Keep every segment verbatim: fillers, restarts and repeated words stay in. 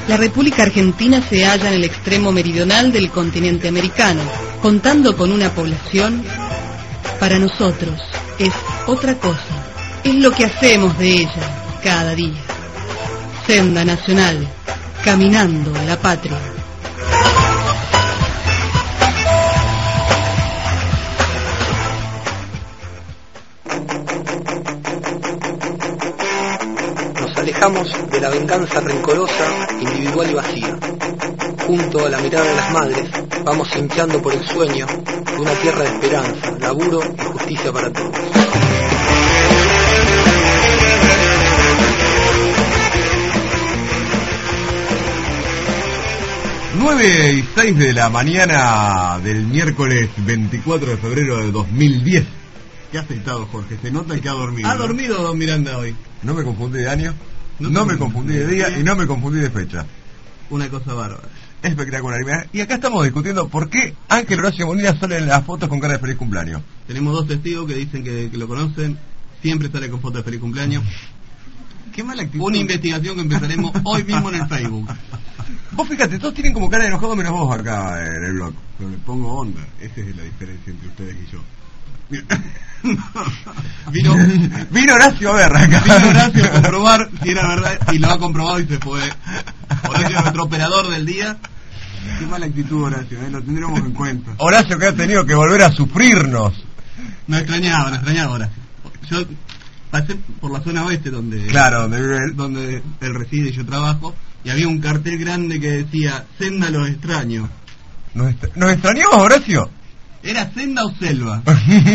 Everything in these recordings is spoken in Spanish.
La República Argentina se halla en el extremo meridional del continente americano, contando con una población, para nosotros, es otra cosa, es lo que hacemos de ella cada día. Senda Nacional, caminando la patria. Alejamos de la venganza rencorosa, individual y vacía. Junto a la mirada de las madres, vamos hinchando por el sueño de una tierra de esperanza, laburo y justicia para todos. nueve y seis de la mañana del miércoles veinticuatro de febrero de dos mil diez. Qué afeitado, Jorge, se nota que ha dormido. ¿Ha dormido Don Miranda hoy? No me confundí de año, no, no me confundí de día y no me confundí de fecha. Una cosa bárbara. Espectacular. Y acá estamos discutiendo por qué Ángel Horacio Molina sale en las fotos con cara de feliz cumpleaños. Tenemos dos testigos que dicen que, que lo conocen. Siempre sale con fotos de feliz cumpleaños. Qué mala actitud. Una investigación que empezaremos hoy mismo en el Facebook. Vos fíjate, todos tienen como cara de enojado menos vos acá en el blog. Pero le pongo onda. Esa es la diferencia entre ustedes y yo. vino, vino Horacio a ver acá. Vino Horacio a comprobar si era verdad y lo ha comprobado y se fue. Horacio es nuestro operador del día. Qué mala actitud, Horacio, ¿eh? Lo tendremos en cuenta. Horacio que ha tenido que volver a sufrirnos. No extrañaba, no extrañaba Horacio. Yo pasé por la zona oeste donde claro, donde vive él, donde él reside y yo trabajo, y había un cartel grande que decía Senda los extraño. ¿Nos, est- ¿Nos extrañamos, Horacio? ¿Era senda o selva?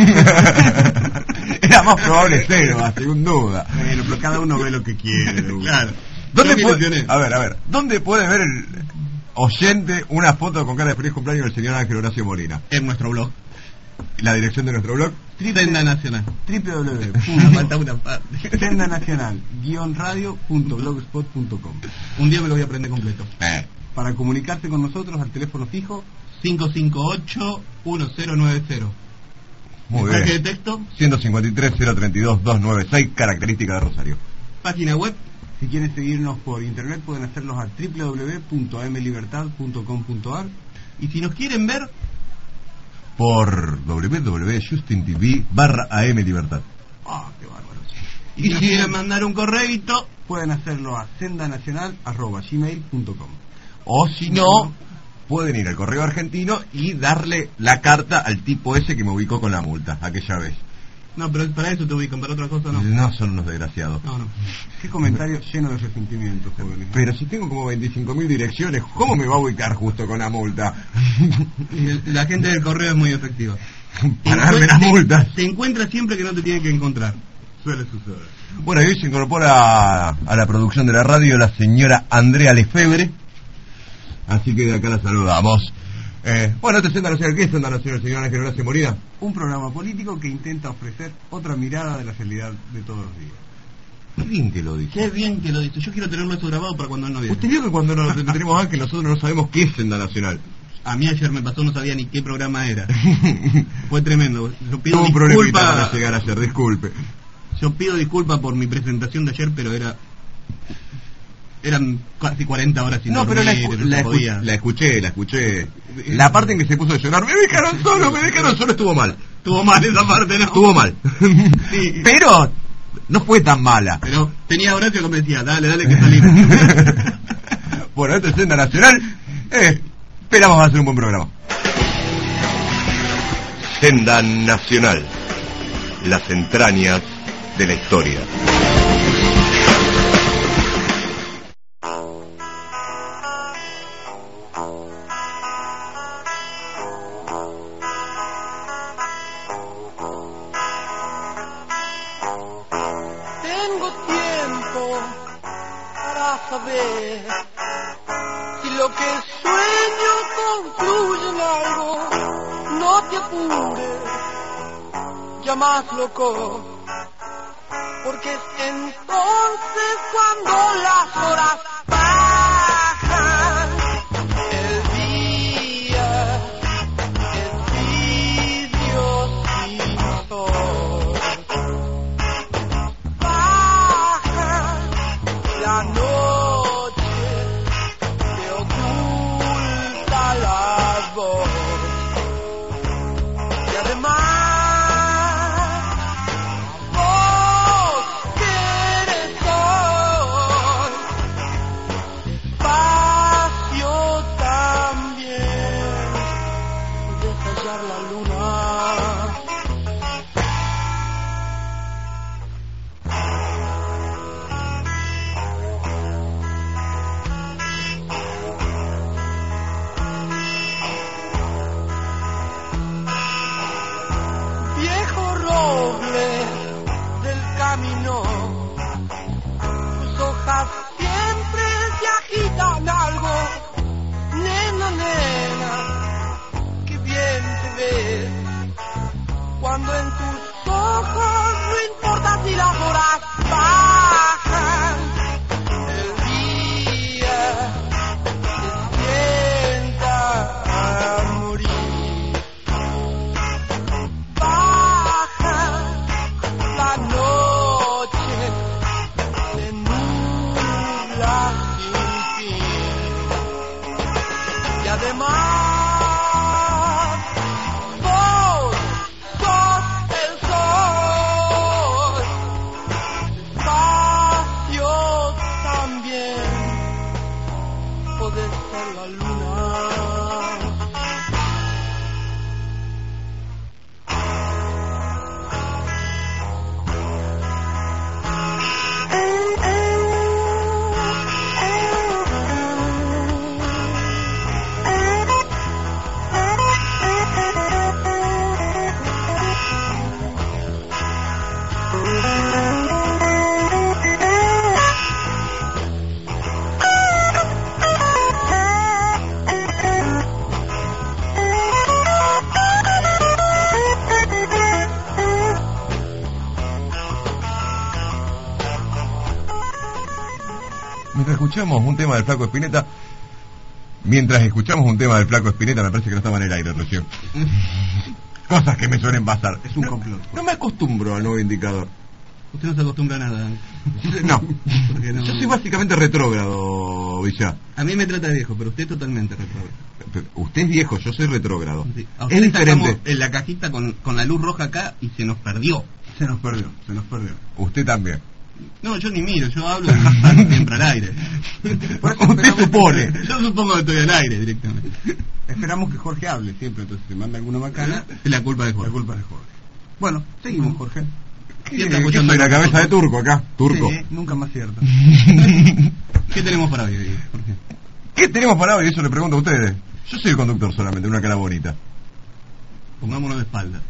Era más probable selva, sin duda. Bueno, pero cada uno ve lo que quiere. Claro. ¿Dónde puede, a ver, a ver, ¿dónde puede ver el oyente una foto con cara de feliz cumpleaños del señor Ángel Horacio Molina? En nuestro blog. La dirección de nuestro blog. Senda Nacional. www. Falta una parte. Senda Nacional guión radio punto blogspot punto com. Un día me lo voy a aprender completo. Eh. Para comunicarse con nosotros al teléfono fijo cinco cinco ocho uno cero nueve cero. Muy bien. Mensaje de texto ciento cincuenta y tres cero treinta y dos doscientos noventa y seis, característica de Rosario. Página web. Si quieren seguirnos por internet pueden hacerlos a doble u doble u doble u punto a m libertad punto com punto a r. Y si nos quieren ver por doble u doble u doble u punto justin t v barra a m libertad. Ah, oh, qué bárbaro. Y si nos quieren mandar un correíto pueden hacerlo a sendanacional arroba gmail punto com. O si no, pueden ir al correo argentino y darle la carta al tipo ese que me ubicó con la multa aquella vez. No, pero para eso te ubican, para otra cosa no. No, son unos desgraciados. No, no. Qué comentario lleno de resentimientos, jóvenes. Pero si tengo como veinticinco mil direcciones, ¿cómo me va a ubicar justo con la multa? La gente del correo es muy efectiva. Para darme las multas. Te encuentra siempre que no te tiene que encontrar. Suele suceder. Bueno, y hoy se incorpora a la producción de la radio la señora Andrea Lefebvre. Así que de acá la saludamos. Eh, bueno, este es Senda Nacional. ¿Qué es Senda Nacional, señor Ángel Horacio Molina? Un programa político que intenta ofrecer otra mirada de la realidad de todos los días. Qué bien que lo dice. Qué bien que lo dice. Yo quiero tenerlo eso grabado para cuando él no viene. Usted vio que cuando nos tenemos Ángel nosotros no sabemos qué es Senda Nacional. A mí ayer me pasó, no sabía ni qué programa era. Fue tremendo. Yo pido Tuvo un disculpas para llegar ayer, disculpe. Yo pido disculpas por mi presentación de ayer, pero era... Eran casi cuarenta horas sin no, dormir, pero la, escu- no la, escu- la escuché, la escuché. La parte en que se puso a llorar, me dejaron solo, me dejaron solo, estuvo mal. Estuvo mal esa parte, ¿no? Estuvo mal. Sí. Pero no fue tan mala. Pero tenía Horacio que me decía, dale, dale, que salimos. Bueno, esto es Senda Nacional. Eh, esperamos hacer un buen programa. Senda Nacional. Las entrañas de la historia. saber si lo que sueño concluye en algo. No te apures, ya más loco, porque es entonces cuando las horas bajan. El día es vidrio sin sol. Baja la noche además vos sos el sol, espacio también, podés ser la luna. Mientras escuchamos un tema del Flaco Spinetta, mientras escuchamos un tema del Flaco Spinetta, me parece que no estaba en el aire recién. Cosas que me suelen pasar. Es un no, complot. No me acostumbro al nuevo indicador. Usted no se acostumbra a nada. No, no. yo soy básicamente retrógrado, Villa. A mí me trata de viejo, pero usted es totalmente retrógrado. Usted es viejo, yo soy retrógrado. Sí. Es diferente. En la cajita con, con la luz roja acá y se nos perdió. Se nos perdió, se nos perdió. Usted también. No, yo ni miro, yo hablo y salgo siempre al aire. Usted supone. Yo supongo que estoy al aire directamente. Esperamos que Jorge hable siempre, entonces si manda alguna macana, Es la culpa de Jorge. la culpa es de Jorge. Bueno, seguimos, Jorge. ¿Qué, ¿Qué está ¿qué escuchando soy la nosotros? cabeza de turco acá? Turco. Sí, nunca más cierto. ¿Qué tenemos para hoy, Jorge? ¿Qué tenemos para hoy? Eso le pregunto a ustedes. Yo soy el conductor solamente, una cara bonita. Pongámonos de espalda.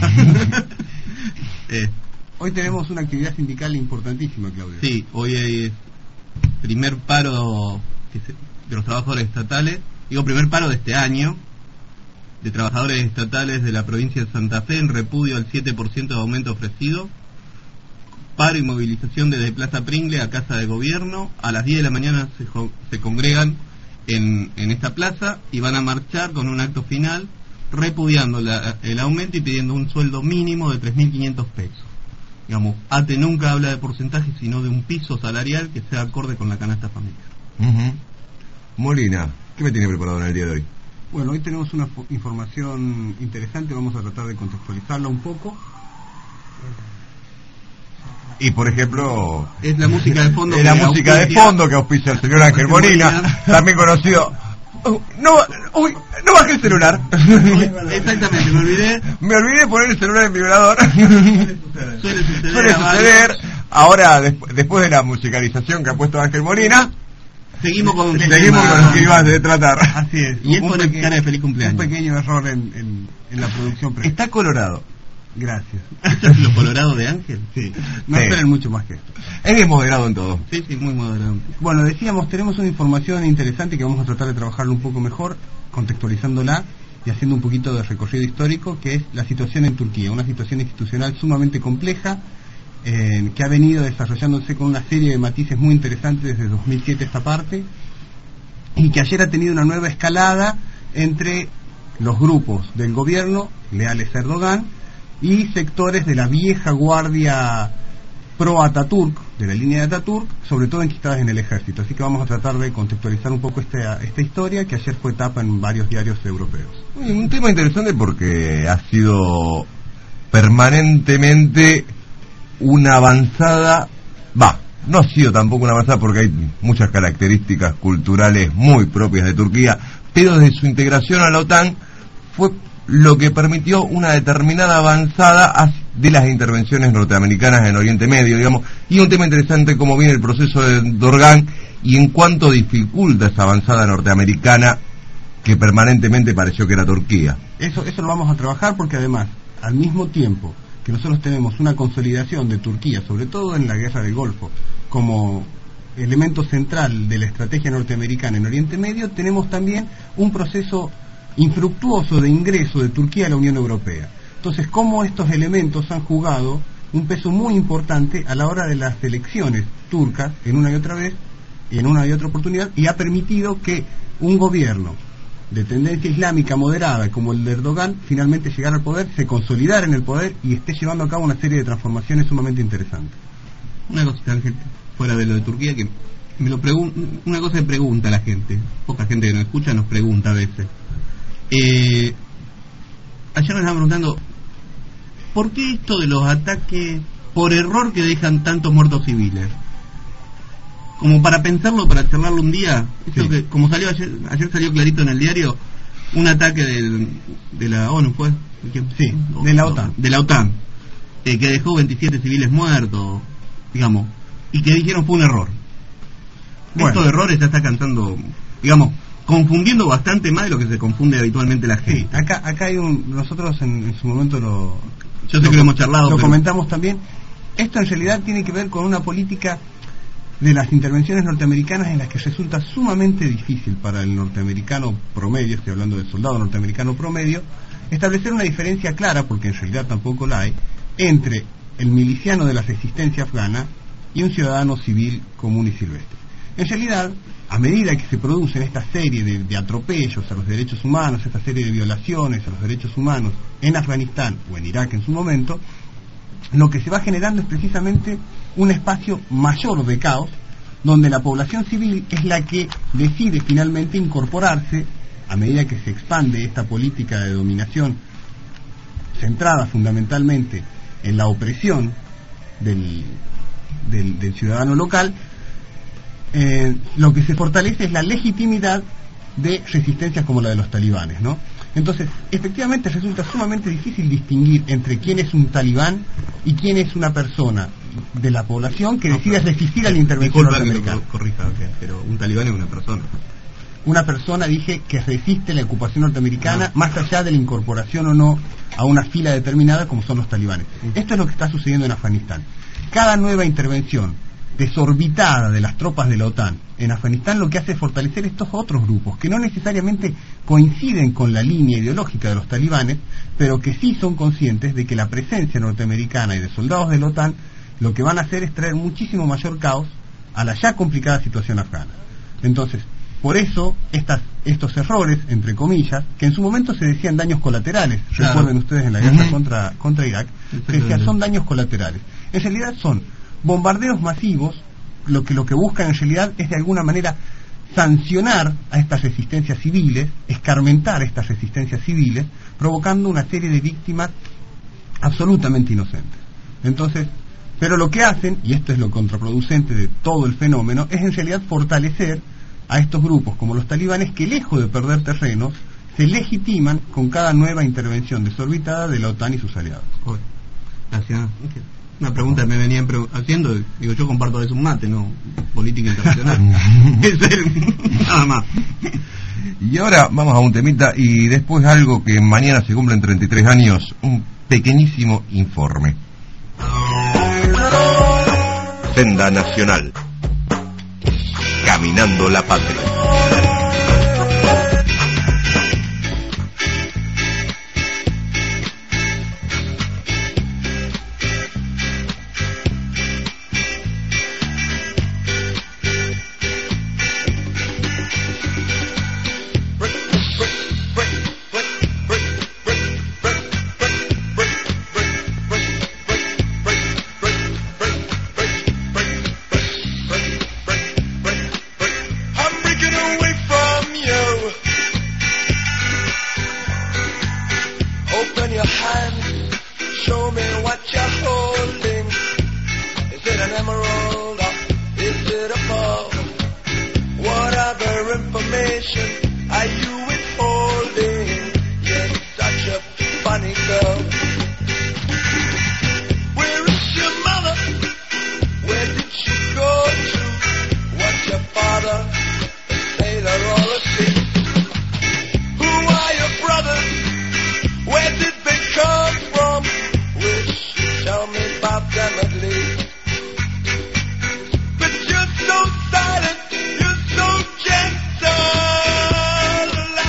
eh, Hoy tenemos una actividad sindical importantísima, Claudio. sí, hoy es primer paro que se- de los trabajadores estatales. Digo, primer paro de este año de trabajadores estatales de la provincia de Santa Fe en repudio al siete por ciento de aumento ofrecido. Paro y movilización desde Plaza Pringle a Casa de Gobierno. A las diez de la mañana se, jo- se congregan en, en esta plaza y van a marchar con un acto final repudiando la- el aumento y pidiendo un sueldo mínimo de tres mil quinientos pesos. Digamos, A T E nunca habla de porcentaje, sino de un piso salarial que sea acorde con la canasta familiar. Uh-huh. Molina, ¿qué me tiene preparado en el día de hoy? Bueno, hoy tenemos una fo- información interesante, vamos a tratar de contextualizarla un poco. Y por ejemplo, Es la música de fondo. es la que música de auspicia- fondo que auspicia el señor Ángel Molina, también conocido. Uh, no, uy, no bajé el celular. Exactamente, me olvidé. Me olvidé poner el celular en vibrador. Suele suceder. Suele a varios. suceder. Ahora, desp- después de la musicalización que ha puesto Ángel Molina, Seguimos con el seguimos tema. con lo que ibas de tratar. Así es. Y él un pone peque- cara de feliz Un cumpleaños. pequeño error en, en, en la producción pre. Está colorado. Gracias. ¿Esto es lo colorado de Ángel? Sí, no Sí. esperen mucho más que esto. Es bien moderado en todo. Sí, sí, muy moderado. Bueno, decíamos, tenemos una información interesante que vamos a tratar de trabajarla un poco mejor, contextualizándola y haciendo un poquito de recorrido histórico, que es la situación en Turquía, una situación institucional sumamente compleja, eh, que ha venido desarrollándose con una serie de matices muy interesantes desde dos mil siete esta parte, y que ayer ha tenido una nueva escalada entre los grupos del gobierno, leales a Erdogan, y sectores de la vieja guardia pro Ataturk, de la línea de Ataturk, sobre todo enquistadas en el ejército. Así que vamos a tratar de contextualizar un poco esta, esta historia que ayer fue tapa en varios diarios europeos. Un tema interesante porque ha sido permanentemente una avanzada, va, no ha sido tampoco una avanzada porque hay muchas características culturales muy propias de Turquía, pero desde su integración a la OTAN fue lo que permitió una determinada avanzada hacia- de las intervenciones norteamericanas en Oriente Medio, digamos, y un tema interesante como viene el proceso de Erdogan y en cuánto dificulta esa avanzada norteamericana que permanentemente pareció que era Turquía. Eso, eso lo vamos a trabajar porque además, al mismo tiempo que nosotros tenemos una consolidación de Turquía, sobre todo en la guerra del Golfo, como elemento central de la estrategia norteamericana en Oriente Medio, tenemos también un proceso infructuoso de ingreso de Turquía a la Unión Europea. Entonces, cómo estos elementos han jugado un peso muy importante a la hora de las elecciones turcas, en una y otra vez, y en una y otra oportunidad, y ha permitido que un gobierno de tendencia islámica moderada como el de Erdogan finalmente llegara al poder, se consolidara en el poder y esté llevando a cabo una serie de transformaciones sumamente interesantes. Una cosita, Ángel, fuera de lo de Turquía, que me lo pregun- una cosa que pregunta la gente, poca gente que nos escucha nos pregunta a veces. Eh, ayer nos estaban preguntando, ¿por qué esto de los ataques por error que dejan tantos muertos civiles? Como para pensarlo, para charlarlo un día, esto Sí. que, como salió ayer, ayer salió clarito en el diario, un ataque del, de la ONU, ¿fue? Sí, de la OTAN. De la OTAN, eh, que dejó veintisiete civiles muertos, digamos, y que dijeron fue un error. Bueno. Estos errores ya está cantando, digamos, confundiendo bastante más de lo que se confunde habitualmente la gente. Sí, acá, acá hay un... Nosotros en, en su momento lo... Yo sé que lo hemos charlado, Lo pero- comentamos también. Esto en realidad tiene que ver con una política de las intervenciones norteamericanas en las que resulta sumamente difícil para el norteamericano promedio, estoy hablando del soldado norteamericano promedio, establecer una diferencia clara, porque en realidad tampoco la hay, entre el miliciano de la resistencia afgana y un ciudadano civil común y silvestre. En realidad, a medida que se producen esta serie de, de atropellos a los derechos humanos, esta serie de violaciones a los derechos humanos en Afganistán o en Irak en su momento, lo que se va generando es precisamente un espacio mayor de caos, donde la población civil es la que decide finalmente incorporarse, a medida que se expande esta política de dominación centrada fundamentalmente en la opresión del, del, del ciudadano local. Eh, lo que se fortalece es la legitimidad de resistencias como la de los talibanes, ¿no? Entonces, efectivamente resulta sumamente difícil distinguir entre quién es un talibán y quién es una persona de la población que decide resistir a la intervención Disculpa que lo norteamericana. corrija, ok, pero un talibán es una persona. Una persona, dije, que resiste la ocupación norteamericana, Ah. más allá de la incorporación o no a una fila determinada como son los talibanes. Esto es lo que está sucediendo en Afganistán. Cada nueva intervención desorbitada de las tropas de la OTAN en Afganistán lo que hace es fortalecer estos otros grupos que no necesariamente coinciden con la línea ideológica de los talibanes, pero que sí son conscientes de que la presencia norteamericana y de soldados de la OTAN lo que van a hacer es traer muchísimo mayor caos a la ya complicada situación afgana. Entonces, por eso estas, estos errores, entre comillas, que en su momento se decían daños colaterales, Claro. recuerden ustedes en la guerra Ujú. contra, contra Irak, se decía son daños colaterales. En realidad son bombardeos masivos, lo que lo que buscan en realidad es de alguna manera sancionar a estas resistencias civiles, escarmentar estas resistencias civiles, provocando una serie de víctimas absolutamente inocentes. Entonces, pero lo que hacen, y esto es lo contraproducente de todo el fenómeno, es en realidad fortalecer a estos grupos como los talibanes que, lejos de perder terrenos, se legitiman con cada nueva intervención desorbitada de la OTAN y sus aliados. Joder. Gracias. Una pregunta que me venían pre- haciendo, digo, yo comparto de un mate, no política internacional. Es el- nada más. Y ahora vamos a un temita y después algo que mañana se cumplen treinta y tres años, un pequeñísimo informe. Senda Nacional. Caminando la Patria. I'm breaking away from you. Open your hands, show me what you're holding. Is it an emerald or is it a pearl? What other information are you withholding? You're such a funny girl. Where is your mother? Where did she go to? What's your father? A sailor or a thief? Who are your brothers? Where did they come from? Wish you'd tell me about them at least. But you're so silent, you're so gentle.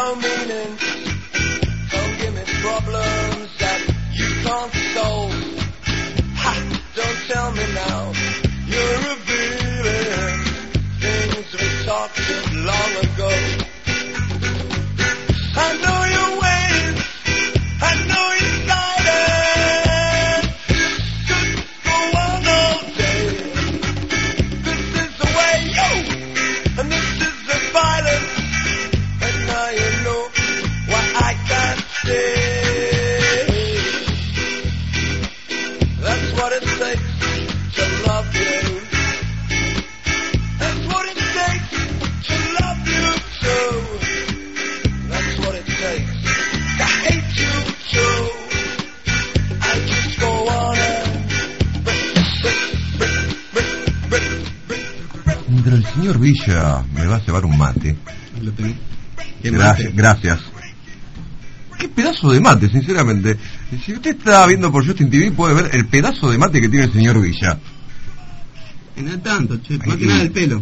no meaning. Don't give me problems that you can't solve. Ha! Don't tell me now. You're revealing things we talked of long ago. I know your ways. I know your silence. Could go on all day. This is the way you, and this is the violence. And now you know why I can't stay. That's what it takes to love you. That's what it takes to love you too. That's what it takes to hate you too. I just go on and brick, brick, brick, brick, brick, brick. Mientras el señor Villa me va a llevar un mate. Lo tengo. ¿Qué Gracias, mate? gracias. Qué pedazo de mate, sinceramente. Si usted está viendo por Justin T V puede ver el pedazo de mate que tiene el señor Villa. Y no es tanto, che, más que nada el pelo.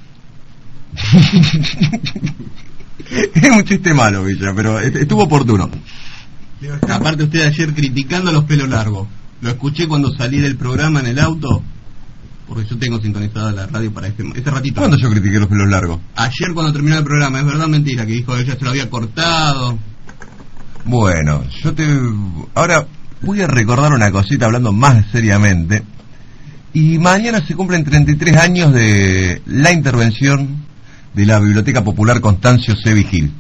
Es un chiste malo, Villa, pero est- estuvo oportuno. Aparte usted ayer criticando los pelos largos. Lo escuché cuando salí del programa en el auto, porque yo tengo sintonizada la radio para ese, ese ratito. ¿Cuándo yo critiqué los pelos largos? Ayer cuando terminó el programa, es verdad o mentira, que dijo que ella se lo había cortado. Bueno, yo te... Ahora voy a recordar una cosita hablando más seriamente. Y mañana se cumplen treinta y tres años de la intervención de la Biblioteca Popular Constancio C. Vigil.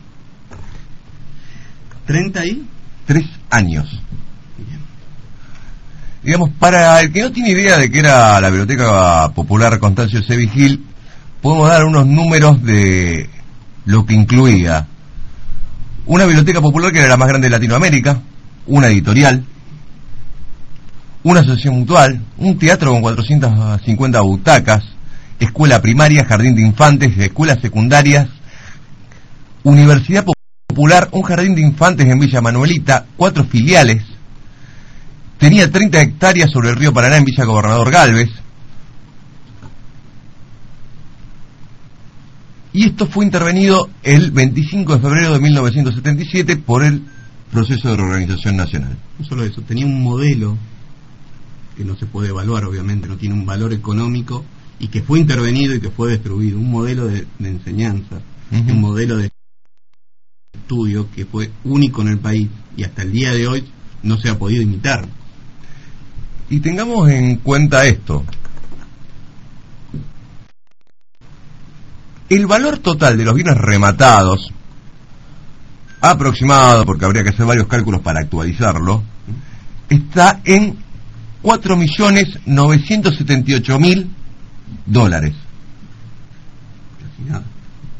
¿treinta y? Tres años. Bien. Digamos, para el que no tiene idea de qué era la Biblioteca Popular Constancio C. Vigil, podemos dar unos números de lo que incluía. Una biblioteca popular que era la más grande de Latinoamérica, una editorial, una asociación mutual, un teatro con cuatrocientas cincuenta butacas, escuela primaria, jardín de infantes, escuelas secundarias, universidad popular, un jardín de infantes en Villa Manuelita, cuatro filiales, tenía treinta hectáreas sobre el río Paraná en Villa Gobernador Galvez, y esto fue intervenido el veinticinco de febrero de mil novecientos setenta y siete por el proceso de reorganización nacional. No solo eso, tenía un modelo que no se puede evaluar, obviamente, no tiene un valor económico, y que fue intervenido y que fue destruido. Un modelo de, de enseñanza, Uh-huh. un modelo de estudio que fue único en el país y hasta el día de hoy no se ha podido imitar. Y tengamos en cuenta esto. El valor total de los bienes rematados, aproximado, porque habría que hacer varios cálculos para actualizarlo, está en cuatro millones novecientos setenta y ocho mil dólares. Casi nada.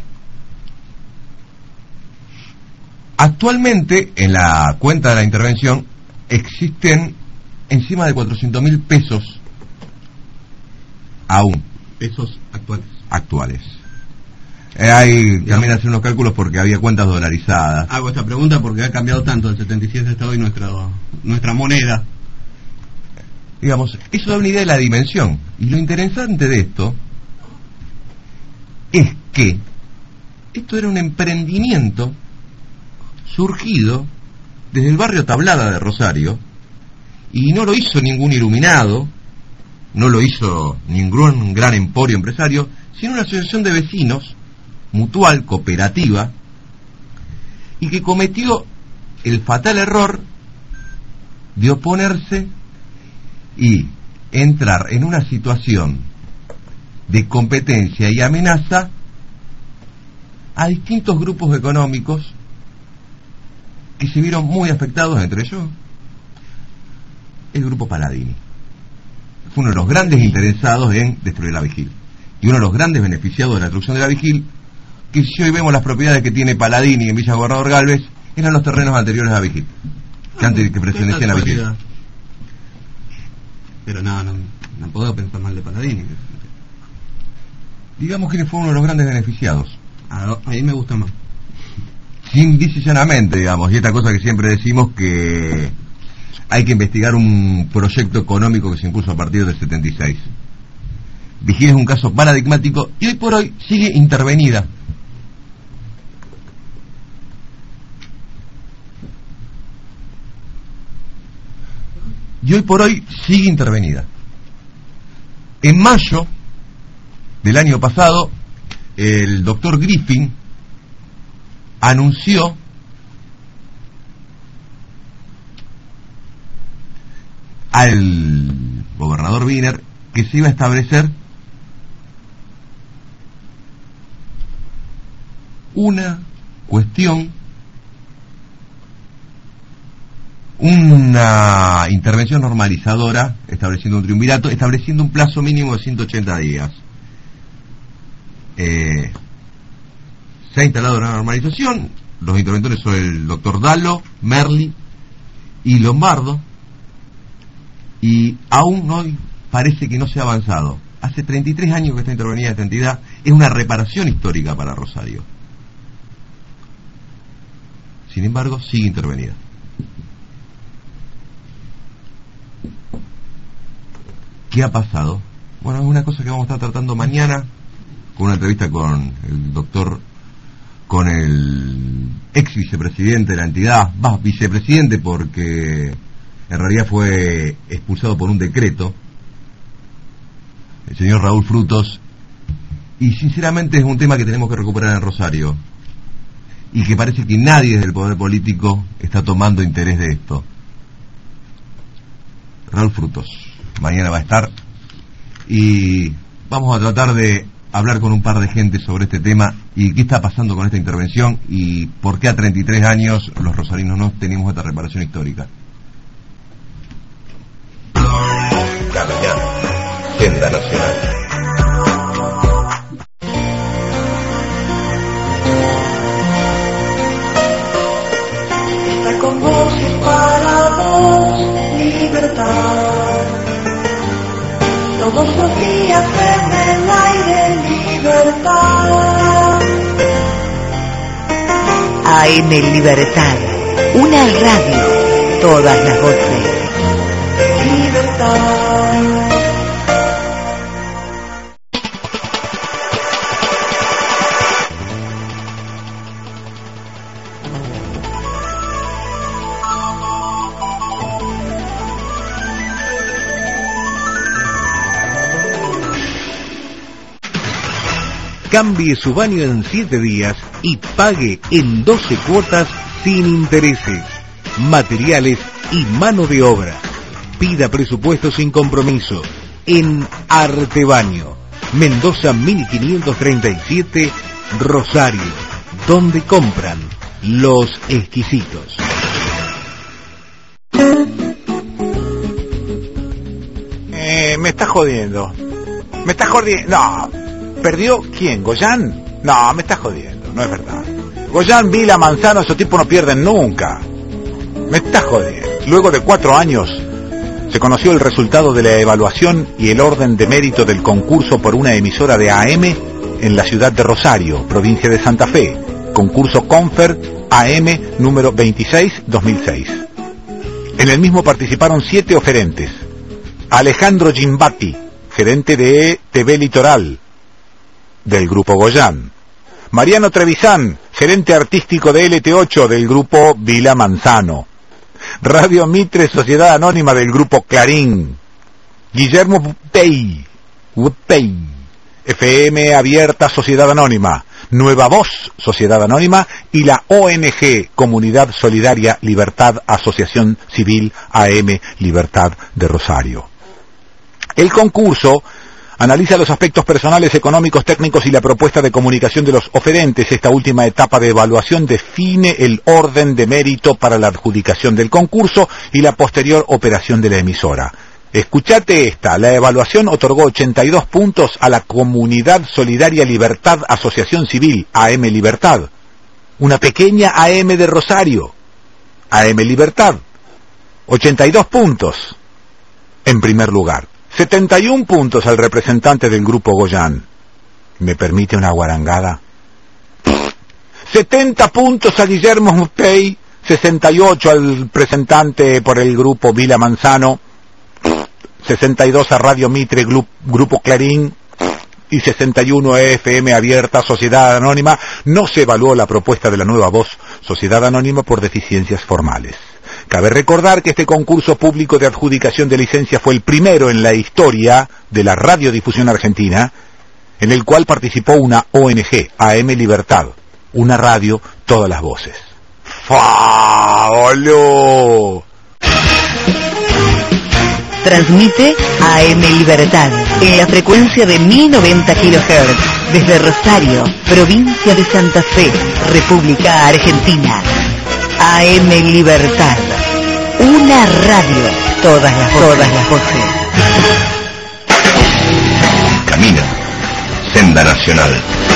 Actualmente, en la cuenta de la intervención, existen encima de cuatrocientos mil pesos aún Pesos actuales. actuales. Eh, hay también hacer unos cálculos porque había cuentas dolarizadas. Hago esta pregunta porque ha cambiado tanto el setenta y siete hasta hoy nuestra, nuestra moneda. Digamos, eso da una idea de la dimensión. Y lo interesante de esto es que esto era un emprendimiento surgido desde el barrio Tablada de Rosario, y no lo hizo ningún iluminado, no lo hizo ningún gran emporio empresario, sino una asociación de vecinos, mutual, cooperativa, y que cometió el fatal error de oponerse y entrar en una situación de competencia y amenaza a distintos grupos económicos que se vieron muy afectados, entre ellos el grupo Paladini. Fue uno de los grandes interesados en destruir la Vigil, y uno de los grandes beneficiados de la destrucción de la Vigil, que si hoy vemos las propiedades que tiene Paladini en Villa Gobernador Galvez, eran los terrenos anteriores a la Vigil, que antes que pertenecían a la Vigil. Pero no, no, no puedo pensar mal de Paladini. Digamos que fue uno de los grandes beneficiados. A, a mí me gusta más. Sin dice llanamente, digamos, y esta cosa que siempre decimos, que hay que investigar un proyecto económico que se impuso a partir del setenta y seis. Vigil es un caso paradigmático y hoy por hoy sigue intervenida. y hoy por hoy sigue intervenida. En mayo del año pasado, el doctor Griffin anunció al gobernador Wiener que se iba a establecer una cuestión, una intervención normalizadora, estableciendo un triunvirato, estableciendo un plazo mínimo de ciento ochenta días. Eh, se ha instalado la normalización, los interventores son el doctor Dallo, Merli y Lombardo, y aún hoy parece que no se ha avanzado. Hace treinta y tres años que está intervenida esta entidad, es una reparación histórica para Rosario. Sin embargo, sigue intervenida. ¿Qué ha pasado? Bueno, es una cosa que vamos a estar tratando mañana con una entrevista con el doctor, con el ex vicepresidente de la entidad, va, vicepresidente porque en realidad fue expulsado por un decreto, el señor Raúl Frutos, y sinceramente es un tema que tenemos que recuperar en Rosario, y que parece que nadie desde el poder político está tomando interés de esto. Raúl Frutos mañana va a estar y vamos a tratar de hablar con un par de gente sobre este tema y qué está pasando con esta intervención y por qué a treinta y tres años los rosarinos no tenemos esta reparación histórica. La mañana, Senda Nacional. Está con vos y para vos libertad. Todos los días en el aire libertad. A M Libertad, una radio, todas las voces. Libertad. Cambie su baño en siete días y pague en doce cuotas sin intereses, materiales y mano de obra. Pida presupuesto sin compromiso en Artebaño, Mendoza mil quinientos treinta y siete, Rosario, donde compran los exquisitos. Eh, me está jodiendo. Me está jodiendo. No. ¿Perdió quién? ¿Goyán? No, me está jodiendo, no es verdad. Goyán, Vila, Manzano, esos tipos no pierden nunca. Me está jodiendo. Luego de cuatro años, se conoció el resultado de la evaluación y el orden de mérito del concurso por una emisora de A M en la ciudad de Rosario, provincia de Santa Fe. Concurso Confer A M número veintiséis dos mil seis. En el mismo participaron siete oferentes. Alejandro Gimbati, gerente de T V Litoral, del grupo Goyán. Mariano Trevisan, gerente artístico de L T ocho del grupo Vila Manzano. Radio Mitre, sociedad anónima del grupo Clarín. Guillermo Butey, Butey, F M Abierta, sociedad anónima. Nueva Voz, sociedad anónima, y la O N G Comunidad Solidaria Libertad, Asociación Civil A M Libertad de Rosario. El concurso analiza los aspectos personales, económicos, técnicos y la propuesta de comunicación de los oferentes. Esta última etapa de evaluación define el orden de mérito para la adjudicación del concurso y la posterior operación de la emisora. Escuchate esta: la evaluación otorgó ochenta y dos puntos a la Comunidad Solidaria Libertad, Asociación Civil A M Libertad, una pequeña A M de Rosario. A M Libertad, ochenta y dos puntos en primer lugar. setenta y uno puntos al representante del grupo Goyán. ¿Me permite una guarangada? setenta puntos a Guillermo Mutey, sesenta y ocho al representante por el grupo Vila Manzano, sesenta y dos a Radio Mitre, Grupo Clarín, y sesenta y uno a F M Abierta, Sociedad Anónima. No se evaluó la propuesta de la Nueva Voz, Sociedad Anónima, por deficiencias formales. Cabe recordar que este concurso público de adjudicación de licencia fue el primero en la historia de la radiodifusión argentina, en el cual participó una O N G, A M Libertad, una radio, todas las voces. ¡Fa, boludo! Transmite A M Libertad en la frecuencia de mil noventa kilohertz desde Rosario, provincia de Santa Fe, República Argentina. A M Libertad, una radio, todas las voces. Todas las voces. Camina, senda nacional.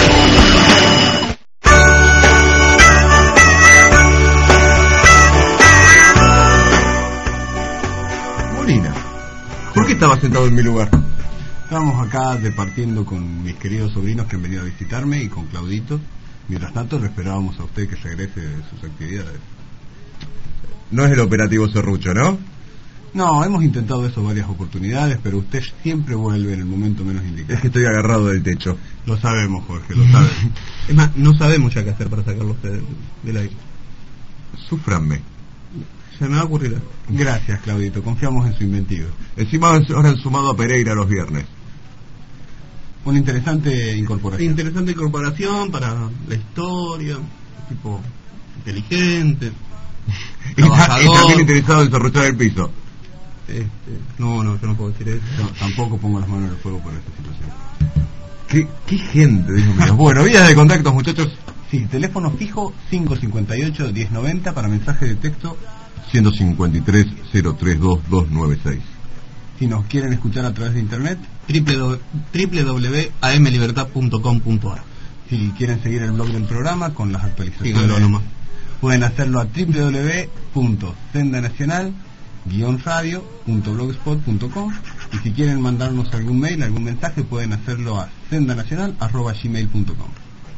Molina, ¿por qué estaba sentado en mi lugar? Estábamos acá departiendo con mis queridos sobrinos que han venido a visitarme y con Claudito. Mientras tanto, le esperábamos a usted que regrese de sus actividades. No es el operativo Serrucho, ¿no? No, hemos intentado eso varias oportunidades, pero usted siempre vuelve en el momento menos indicado. Es que estoy agarrado del techo. Lo sabemos, Jorge, lo sabemos. Es más, no sabemos ya qué hacer para sacarlo usted del, del aire. Súfranme. Se me va a ocurrir. Gracias, Claudito, confiamos en su inventiva. Encima ahora han sumado a Pereira los viernes. Una interesante incorporación. Interesante incorporación para la historia, tipo inteligente. Y también interesado en serruchar el piso. Este, no, no, yo no puedo decir eso. No, tampoco pongo las manos en el fuego por esta situación. ¿Qué, qué gente, Dios mío? Bueno, vías de contactos, muchachos. Sí, teléfono fijo cinco cincuenta y ocho, diez noventa para mensaje de texto ciento cincuenta y tres, cero treinta y dos, doscientos noventa y seis. Si nos quieren escuchar a través de internet, w w w punto a m libertad punto com punto a r. Si quieren seguir el blog del programa con las actualizaciones, Síganlo nomás. Pueden hacerlo a w w w punto senda nacional guion radio punto blogspot punto com, y si quieren mandarnos algún mail, algún mensaje, pueden hacerlo a sendanacional arroba gmail punto com.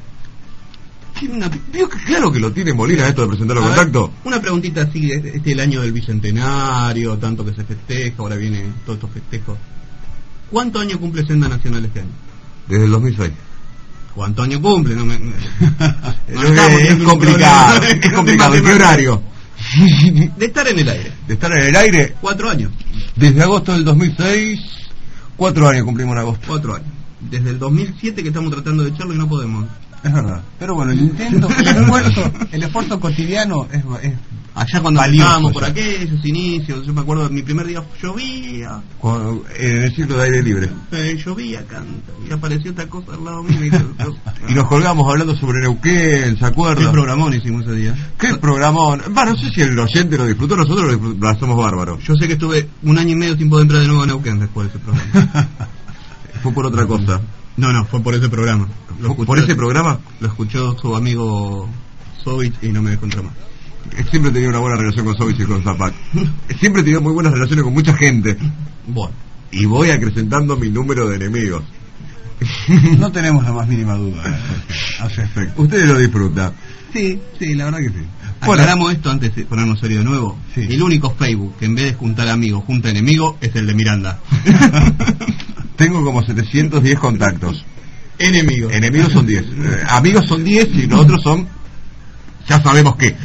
Una, digo que claro que lo tiene Molina esto de presentar los contactos. Una preguntita así, este es el año del bicentenario, tanto que se festeja, ahora vienen todos estos festejos. ¿Cuántos años cumple Senda Nacional este año? Desde el dos mil seis. ¿Cuántos años cumple? No me, me, no es, es complicado, es complicado. ¿De qué horario? De estar en el aire. De estar en el aire. Cuatro años. Desde agosto del dos mil seis, cuatro años cumplimos en agosto. Cuatro años. Desde el dos mil siete que estamos tratando de echarlo y no podemos. Es verdad. Pero bueno, el intento, el esfuerzo, el esfuerzo cotidiano es, es allá cuando valioso, estábamos por ya. aquellos inicios, yo me acuerdo de mi primer día llovía. Cuando, en el ciclo de aire libre. Eh, llovía, canta. Y apareció esta cosa al lado mío. Y, y nos colgamos hablando sobre Neuquén, ¿se acuerdan? ¿Qué programón hicimos ese día? ¿Qué programón? Bueno, no sé si el oyente lo disfrutó, nosotros lo, disfrut- lo hacemos bárbaro. Yo sé que estuve un año y medio sin poder entrar de nuevo a Neuquén después de ese programa. Fue por otra cosa. No, no, fue por ese programa. Lo escuchó, ¿por ese programa? Lo escuchó su amigo Sovich y no me dejó entrar más. Siempre he tenido una buena relación con Sovich y con Zapac. Siempre he tenido muy buenas relaciones con mucha gente. Bueno. Y voy acrecentando mi número de enemigos. No tenemos la más mínima duda a ese efecto. Ustedes lo disfrutan. Sí, sí, la verdad que sí. Bueno, aclaramos esto antes de ponernos serio de nuevo. Sí. El único Facebook que en vez de juntar amigos junta enemigos es el de Miranda. Tengo como setecientos diez contactos. Enemigos. Enemigos son diez. Eh, amigos son diez y los otros son... Ya sabemos qué.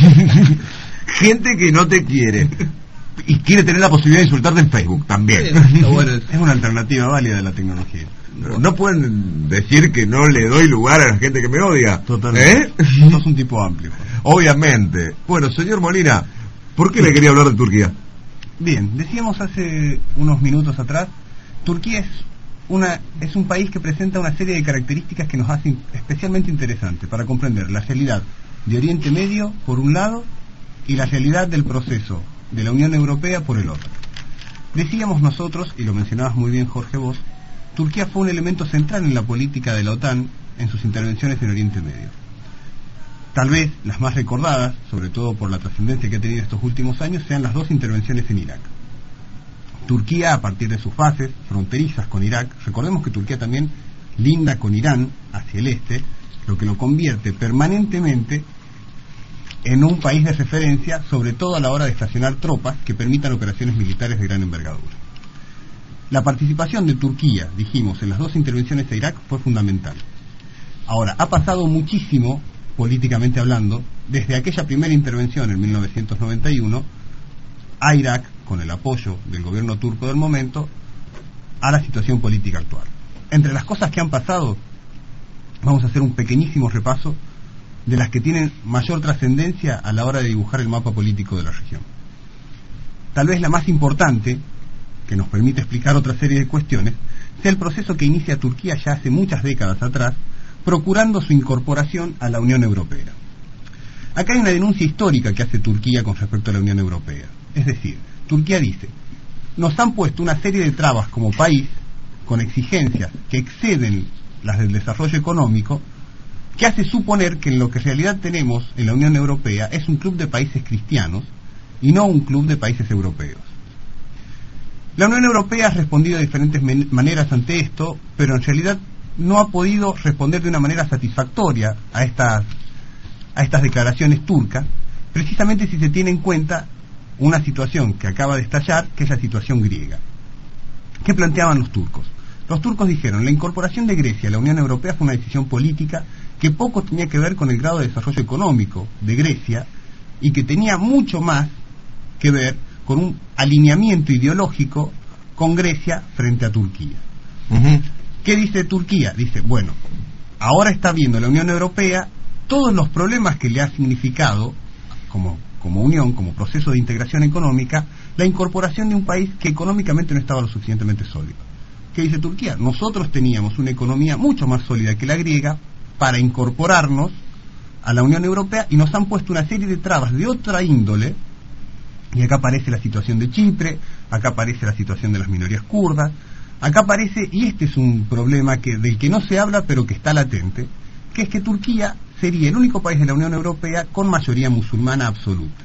Gente que no te quiere. Y quiere tener la posibilidad de insultarte en Facebook también. Bueno, es una alternativa válida de la tecnología. No pueden decir que no le doy lugar a la gente que me odia. Totalmente. ¿Eh? Sos un tipo amplio. Obviamente. Bueno, señor Molina, ¿por qué le quería hablar de Turquía? Bien, decíamos hace unos minutos atrás, Turquía es una es un país que presenta una serie de características que nos hacen especialmente interesantes para comprender la realidad de Oriente Medio por un lado y la realidad del proceso de la Unión Europea por el otro. Decíamos nosotros, y lo mencionabas muy bien Jorge vos, Turquía fue un elemento central en la política de la OTAN en sus intervenciones en Oriente Medio. Tal vez las más recordadas, sobre todo por la trascendencia que ha tenido estos últimos años, sean las dos intervenciones en Irak. Turquía, a partir de sus fases fronterizas con Irak, recordemos que Turquía también linda con Irán hacia el este, lo que lo convierte permanentemente en un país de referencia, sobre todo a la hora de estacionar tropas que permitan operaciones militares de gran envergadura. La participación de Turquía, dijimos, en las dos intervenciones a Irak fue fundamental. Ahora, ha pasado muchísimo, políticamente hablando, desde aquella primera intervención en mil novecientos noventa y uno a Irak, con el apoyo del gobierno turco del momento, a la situación política actual. Entre las cosas que han pasado, vamos a hacer un pequeñísimo repaso de las que tienen mayor trascendencia a la hora de dibujar el mapa político de la región. Tal vez la más importante, que nos permite explicar otra serie de cuestiones, sea el proceso que inicia Turquía ya hace muchas décadas atrás, procurando su incorporación a la Unión Europea. Acá hay una denuncia histórica que hace Turquía con respecto a la Unión Europea. Es decir, Turquía dice, nos han puesto una serie de trabas como país, con exigencias que exceden las del desarrollo económico, que hace suponer que en lo que en realidad tenemos en la Unión Europea es un club de países cristianos y no un club de países europeos. La Unión Europea ha respondido de diferentes maneras ante esto, pero en realidad no ha podido responder de una manera satisfactoria a estas, a estas declaraciones turcas, precisamente si se tiene en cuenta una situación que acaba de estallar, que es la situación griega. ¿Qué planteaban los turcos? Los turcos dijeron, la incorporación de Grecia a la Unión Europea fue una decisión política que poco tenía que ver con el grado de desarrollo económico de Grecia y que tenía mucho más que ver con un alineamiento ideológico con Grecia frente a Turquía. Uh-huh. ¿Qué dice Turquía? Dice, bueno, ahora está viendo la Unión Europea todos los problemas que le ha significado como, como unión, como proceso de integración económica, la incorporación de un país que económicamente no estaba lo suficientemente sólido. ¿Qué dice Turquía? Nosotros teníamos una economía mucho más sólida que la griega para incorporarnos a la Unión Europea y nos han puesto una serie de trabas de otra índole, y acá aparece la situación de Chipre, acá aparece la situación de las minorías kurdas, acá aparece, y este es un problema que del que no se habla pero que está latente, que es que Turquía sería el único país de la Unión Europea con mayoría musulmana absoluta.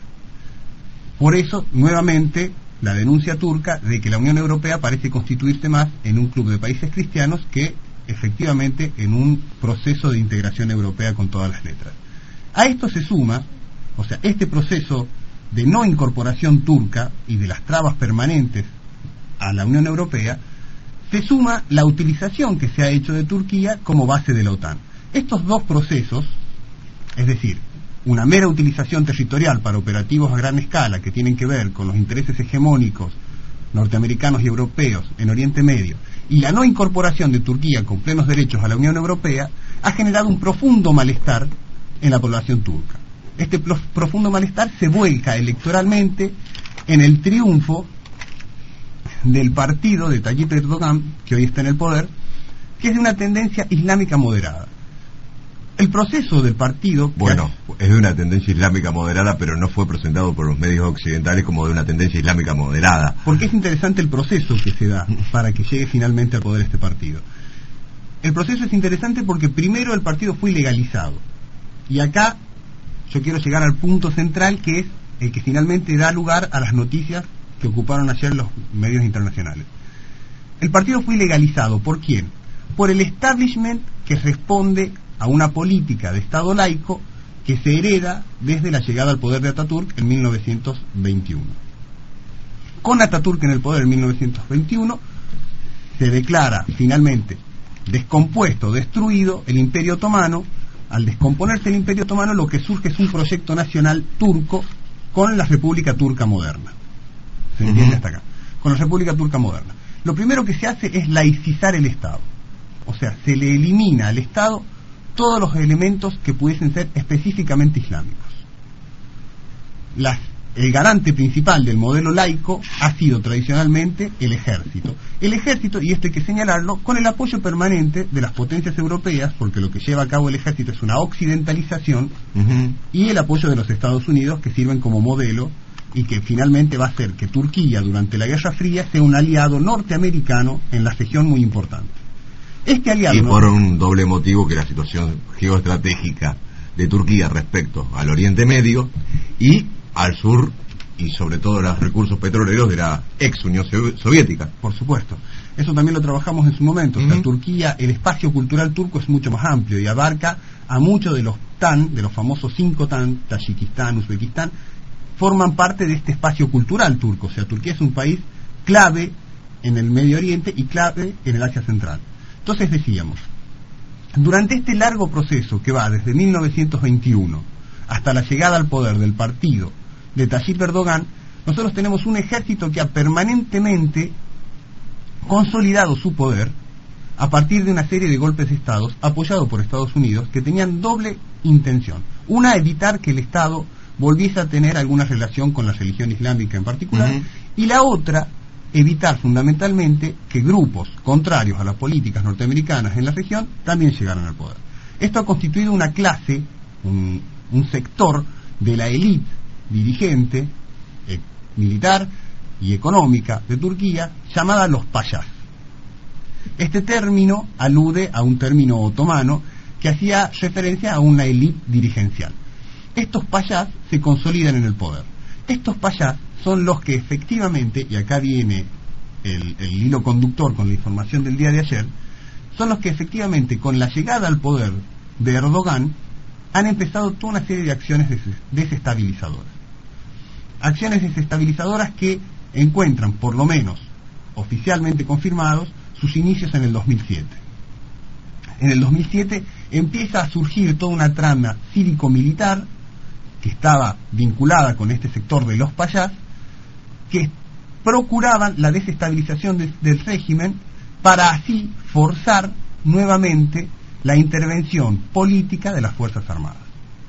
Por eso, nuevamente, la denuncia turca de que la Unión Europea parece constituirse más en un club de países cristianos que efectivamente en un proceso de integración europea con todas las letras. A esto se suma, o sea, este proceso de no incorporación turca y de las trabas permanentes a la Unión Europea, se suma la utilización que se ha hecho de Turquía como base de la OTAN. Estos dos procesos, es decir, una mera utilización territorial para operativos a gran escala que tienen que ver con los intereses hegemónicos norteamericanos y europeos en Oriente Medio, y la no incorporación de Turquía con plenos derechos a la Unión Europea, ha generado un profundo malestar en la población turca. Este profundo malestar se vuelca electoralmente en el triunfo del partido de Tayyip Erdogan, que hoy está en el poder, que es de una tendencia islámica moderada. El proceso del partido... Bueno, es de una tendencia islámica moderada, pero no fue presentado por los medios occidentales como de una tendencia islámica moderada. Porque es interesante el proceso que se da para que llegue finalmente al poder este partido. El proceso es interesante porque primero el partido fue ilegalizado. Y acá yo quiero llegar al punto central, que es el que finalmente da lugar a las noticias que ocuparon ayer los medios internacionales. El partido fue ilegalizado. ¿Por quién? Por el establishment que responde a una política de Estado laico que se hereda desde la llegada al poder de Ataturk en mil novecientos veintiuno. Con Ataturk en el poder en mil novecientos veintiuno se declara finalmente descompuesto, destruido el Imperio Otomano. Al descomponerse el Imperio Otomano, lo que surge es un proyecto nacional turco con la República Turca Moderna. ¿Se entiende hasta acá? Con la República Turca Moderna. Lo primero que se hace es laicizar el Estado. O sea, se le elimina al Estado todos los elementos que pudiesen ser específicamente islámicos. Las, el garante principal del modelo laico ha sido tradicionalmente el ejército. El ejército, y esto hay que señalarlo, con el apoyo permanente de las potencias europeas, porque lo que lleva a cabo el ejército es una occidentalización, uh-huh. y el apoyo de los Estados Unidos, que sirven como modelo y que finalmente va a hacer que Turquía durante la Guerra Fría sea un aliado norteamericano en la región muy importante. Este aliado y por un doble motivo, que la situación geoestratégica de Turquía respecto al Oriente Medio y al sur, y sobre todo los recursos petroleros de la ex Unión Soviética. Por supuesto, eso también lo trabajamos en su momento. Uh-huh. O sea, Turquía, el espacio cultural turco es mucho más amplio y abarca a muchos de los TAN, de los famosos cinco TAN, Tayikistán, Uzbekistán, forman parte de este espacio cultural turco. O sea, Turquía es un país clave en el Medio Oriente y clave en el Asia Central. Entonces decíamos, durante este largo proceso que va desde mil novecientos veintiuno hasta la llegada al poder del partido de Tayyip Erdogan, nosotros tenemos un ejército que ha permanentemente consolidado su poder a partir de una serie de golpes de Estado apoyados por Estados Unidos que tenían doble intención. Una, evitar que el Estado volviese a tener alguna relación con la religión islámica en particular, uh-huh. y la otra, evitar fundamentalmente que grupos contrarios a las políticas norteamericanas en la región también llegaran al poder. Esto ha constituido una clase, un, un sector de la élite dirigente, eh, militar y económica de Turquía, llamada los payás. Este término alude a un término otomano que hacía referencia a una élite dirigencial. Estos payás se consolidan en el poder. Estos payás son los que efectivamente, y acá viene el, el hilo conductor con la información del día de ayer, son los que efectivamente con la llegada al poder de Erdogan han empezado toda una serie de acciones desestabilizadoras. Acciones desestabilizadoras que encuentran, por lo menos oficialmente confirmados, sus inicios en el dos mil siete. En el dos mil siete empieza a surgir toda una trama cívico-militar que estaba vinculada con este sector de los payás, que procuraban la desestabilización de, del régimen para así forzar nuevamente la intervención política de las Fuerzas Armadas.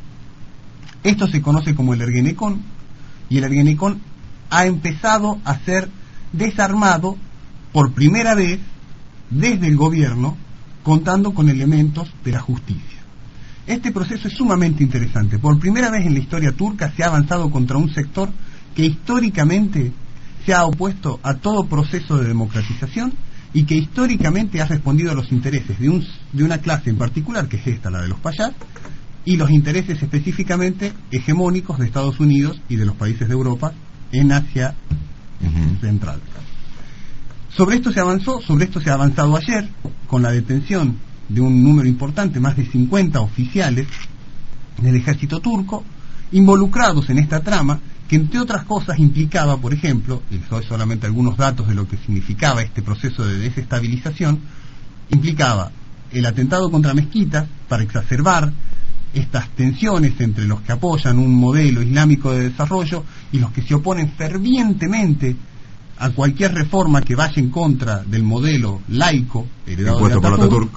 Esto se conoce como el Ergenekon, y el Ergenekon ha empezado a ser desarmado por primera vez desde el gobierno, contando con elementos de la justicia. Este proceso es sumamente interesante. Por primera vez en la historia turca se ha avanzado contra un sector que históricamente se ha opuesto a todo proceso de democratización y que históricamente ha respondido a los intereses de, un, de una clase en particular, que es esta, la de los payás, y los intereses específicamente hegemónicos de Estados Unidos y de los países de Europa en Asia uh-huh. Central. Sobre esto se avanzó, sobre esto se ha avanzado ayer, con la detención de un número importante, más de cincuenta oficiales del ejército turco, involucrados en esta trama, que entre otras cosas implicaba, por ejemplo, y doy solamente algunos datos de lo que significaba este proceso de desestabilización, implicaba el atentado contra mezquitas para exacerbar estas tensiones entre los que apoyan un modelo islámico de desarrollo y los que se oponen fervientemente a cualquier reforma que vaya en contra del modelo laico heredado de Atatürk.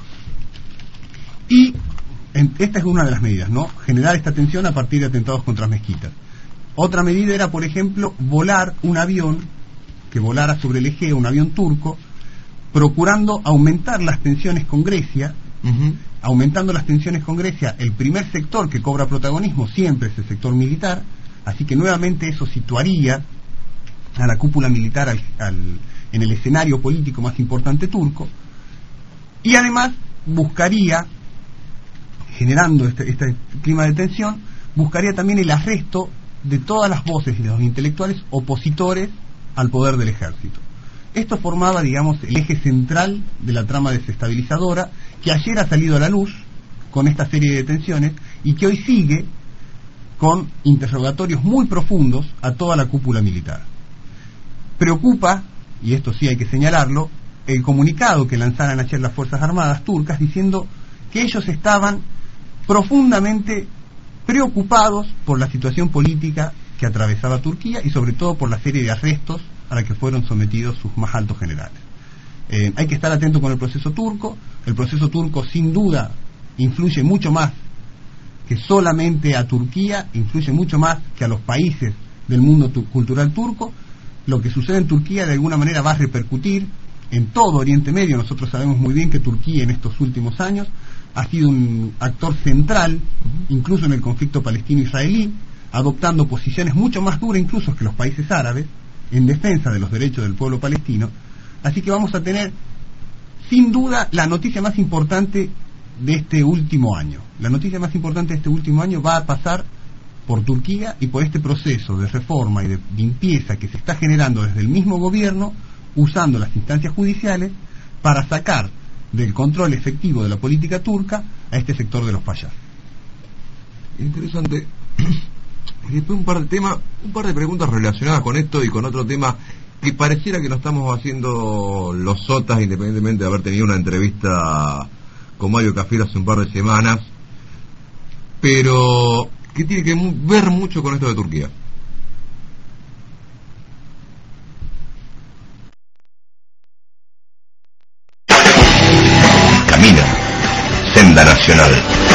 Y en, esta es una de las medidas, ¿no? Generar esta tensión a partir de atentados contra mezquitas. Otra medida era, por ejemplo, volar un avión que volara sobre el Egeo, un avión turco, procurando aumentar las tensiones con Grecia. Uh-huh. Aumentando las tensiones con Grecia, el primer sector que cobra protagonismo siempre es el sector militar, así que nuevamente eso situaría a la cúpula militar al, al, en el escenario político más importante turco, y además buscaría, generando este, este clima de tensión, buscaría también el arresto de todas las voces y de los intelectuales opositores al poder del ejército. Esto formaba, digamos, el eje central de la trama desestabilizadora, que ayer ha salido a la luz con esta serie de detenciones y que hoy sigue con interrogatorios muy profundos a toda la cúpula militar. Preocupa, y esto sí hay que señalarlo, el comunicado que lanzaron ayer las Fuerzas Armadas turcas diciendo que ellos estaban profundamente preocupados por la situación política que atravesaba Turquía y sobre todo por la serie de arrestos a la que fueron sometidos sus más altos generales. Eh, hay que estar atento con el proceso turco. El proceso turco sin duda influye mucho más que solamente a Turquía, influye mucho más que a los países del mundo tu- cultural turco. Lo que sucede en Turquía de alguna manera va a repercutir en todo Oriente Medio. Nosotros sabemos muy bien que Turquía en estos últimos años ha sido un actor central, incluso en el conflicto palestino-israelí, adoptando posiciones mucho más duras incluso que los países árabes en defensa de los derechos del pueblo palestino. Así que vamos a tener sin duda la noticia más importante de este último año. La noticia más importante de este último año va a pasar por Turquía y por este proceso de reforma y de limpieza que se está generando desde el mismo gobierno, usando las instancias judiciales para sacar del control efectivo de la política turca a este sector de los payás. Interesante. Y después un par de temas, un par de preguntas relacionadas con esto y con otro tema que pareciera que no estamos haciendo los sotas, independientemente de haber tenido una entrevista con Mario Cafiero hace un par de semanas, pero que tiene que ver mucho con esto de Turquía. banda nacional.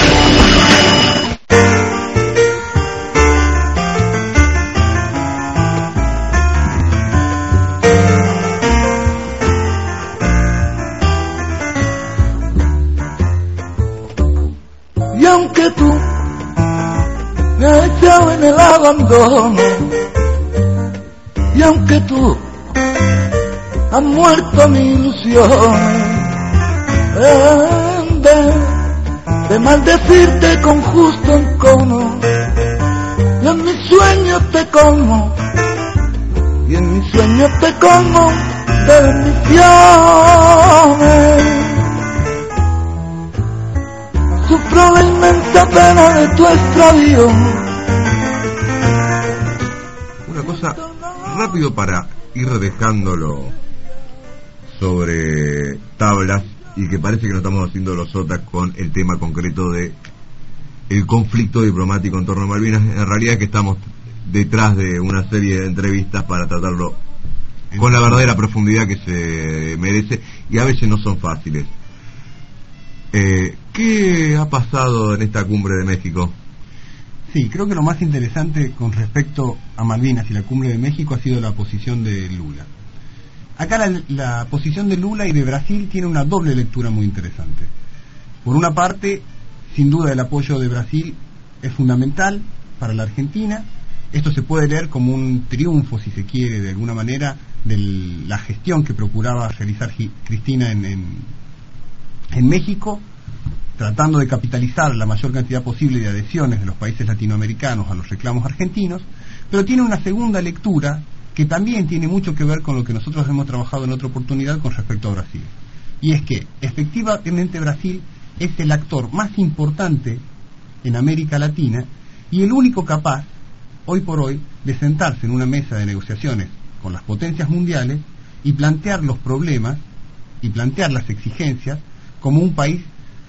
Y aunque tú me has echado en el abandono, y aunque tú has muerto mi ilusión, en vez de maldecirte con justo encono, y en mis sueños te colmo, y en mis sueños te colmo de bendiciones. Sufro la inmensa pena de tu extravío. Una cosa rápido para ir dejándolo sobre tablas, y que parece que no estamos haciendo los sotas con el tema concreto de el conflicto diplomático en torno a Malvinas. En realidad es que estamos detrás de una serie de entrevistas para tratarlo con la verdadera profundidad que se merece, y a veces no son fáciles. Eh, ¿Qué ha pasado en esta cumbre de México? Sí, creo que lo más interesante con respecto a Malvinas y la cumbre de México ha sido la posición de Lula. Acá la, la posición de Lula y de Brasil tiene una doble lectura muy interesante. Por una parte, sin duda el apoyo de Brasil es fundamental para la Argentina. Esto se puede leer como un triunfo, si se quiere, de alguna manera, de la gestión que procuraba realizar Cristina en, en, en México, tratando de capitalizar la mayor cantidad posible de adhesiones de los países latinoamericanos a los reclamos argentinos, pero tiene una segunda lectura que también tiene mucho que ver con lo que nosotros hemos trabajado en otra oportunidad con respecto a Brasil. Y es que, efectivamente, Brasil es el actor más importante en América Latina y el único capaz, hoy por hoy, de sentarse en una mesa de negociaciones con las potencias mundiales y plantear los problemas y plantear las exigencias como un país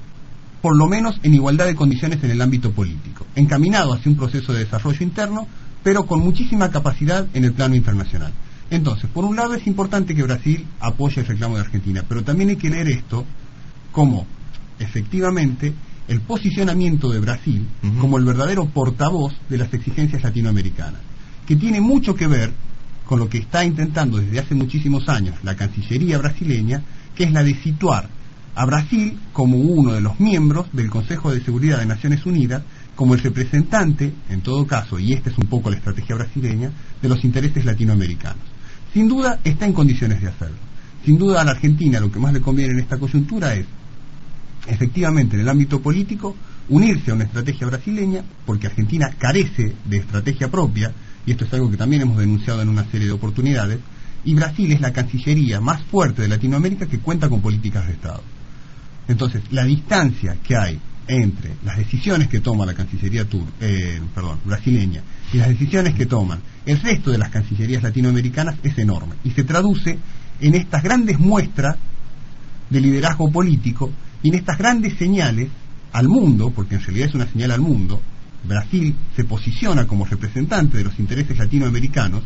por lo menos en igualdad de condiciones en el ámbito político, encaminado hacia un proceso de desarrollo interno, pero con muchísima capacidad en el plano internacional. Entonces, por un lado es importante que Brasil apoye el reclamo de Argentina, pero también hay que leer esto como, efectivamente, el posicionamiento de Brasil uh-huh. como el verdadero portavoz de las exigencias latinoamericanas, que tiene mucho que ver con lo que está intentando desde hace muchísimos años la Cancillería brasileña, que es la de situar a Brasil como uno de los miembros del Consejo de Seguridad de Naciones Unidas, como el representante, en todo caso, y esta es un poco la estrategia brasileña, de los intereses latinoamericanos. Sin duda está en condiciones de hacerlo. Sin duda a la Argentina lo que más le conviene en esta coyuntura es, efectivamente, en el ámbito político, unirse a una estrategia brasileña, porque Argentina carece de estrategia propia, y esto es algo que también hemos denunciado en una serie de oportunidades, y Brasil es la cancillería más fuerte de Latinoamérica que cuenta con políticas de Estado. Entonces, la distancia que hay entre las decisiones que toma la Cancillería tur eh, perdón, brasileña y las decisiones que toman el resto de las cancillerías latinoamericanas es enorme y se traduce en estas grandes muestras de liderazgo político y en estas grandes señales al mundo, porque en realidad es una señal al mundo. Brasil se posiciona como representante de los intereses latinoamericanos,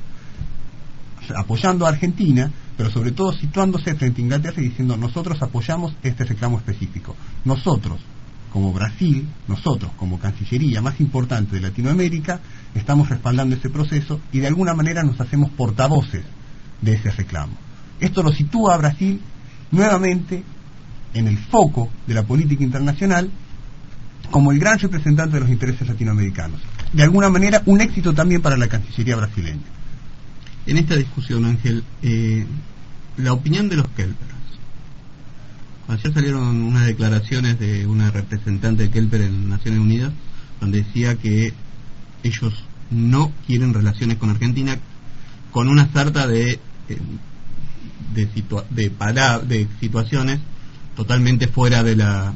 apoyando a Argentina, pero sobre todo situándose frente a Inglaterra y diciendo: nosotros apoyamos este reclamo específico. Nosotros, como Brasil, nosotros como Cancillería más importante de Latinoamérica, estamos respaldando ese proceso y de alguna manera nos hacemos portavoces de ese reclamo. Esto lo sitúa a Brasil nuevamente en el foco de la política internacional como el gran representante de los intereses latinoamericanos. De alguna manera un éxito también para la Cancillería brasileña. En esta discusión, Ángel, eh, la opinión de los Kelpers. Ayer salieron unas declaraciones de una representante de Kelper en Naciones Unidas, donde decía que ellos no quieren relaciones con Argentina, con una sarta de eh, de, situa de, para de situaciones totalmente fuera de la